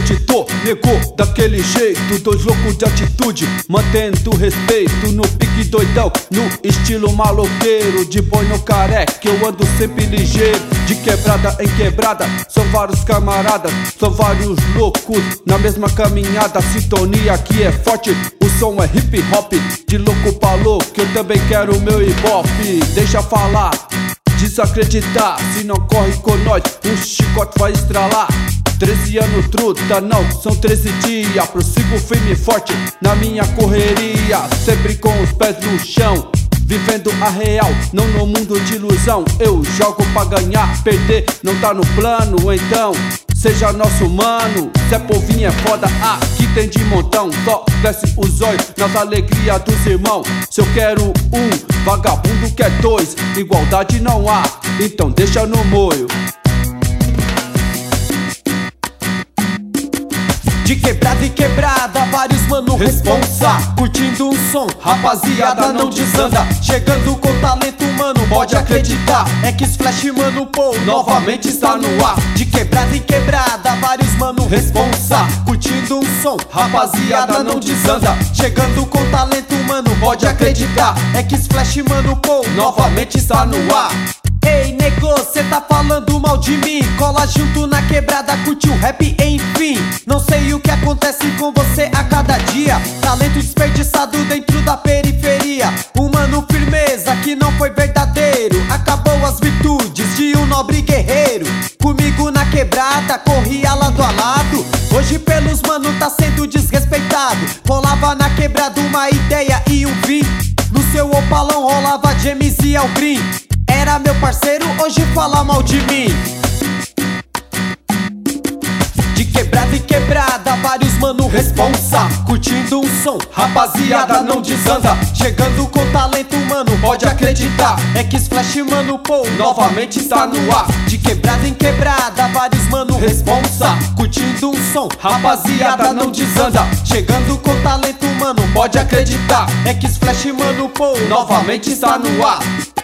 Desacreditou, negou daquele jeito, dois loucos de atitude, mantendo respeito no pique doidão, no estilo maloqueiro, de boi no careca, eu ando sempre ligeiro, de quebrada em quebrada, são vários camaradas, são vários loucos na mesma caminhada, a sintonia aqui é forte, o som é hip hop, de louco pra louco, eu também quero o meu hip hop, deixa falar, desacreditar, se não corre com nós, um chicote vai estralar. 13 anos truta, não, são 13 dias. Prossigo firme e forte na minha correria, sempre com os pés no chão, vivendo a real, não no mundo de ilusão. Eu jogo pra ganhar, perder não tá no plano, então seja nosso mano. Se é povinho é foda, aqui tem de montão. Só desce os olhos nas alegrias dos irmãos. Se eu quero um, vagabundo quer dois, igualdade não há, então deixa no moio. De quebrada em quebrada, vários mano responsa, curtindo um som, rapaziada não desanda. Chegando com talento, mano, pode acreditar. X-Flash, mano, pô, novamente está no ar. De quebrada em quebrada, vários mano responsa, curtindo um som, rapaziada não desanda. Chegando com talento, mano, pode acreditar. X-Flash, mano, pô, novamente está no ar. Ei, nego, cê tá falando mal de mim? Cola junto na quebrada, curte o rap, enfim. Não sei o que acontece com você a cada dia. Talento desperdiçado dentro da periferia. Humano firmeza que não foi verdadeiro. Acabou as virtudes de um nobre guerreiro. Comigo na quebrada, corria lado a lado. Hoje pelos mano tá sendo desrespeitado. Rolava na quebrada uma ideia e um fim. No seu opalão rolava James e Algrim. Era meu parceiro, hoje fala mal de mim. De quebrada em quebrada, vários mano responsa, curtindo um som, rapaziada não desanda. Chegando com talento, mano, pode acreditar. X-Flash, mano, pô, novamente está no ar. De quebrada em quebrada, vários mano responsa, curtindo um som, rapaziada não desanda. Chegando com talento, mano, pode acreditar. X-Flash, mano, pô, novamente está no ar.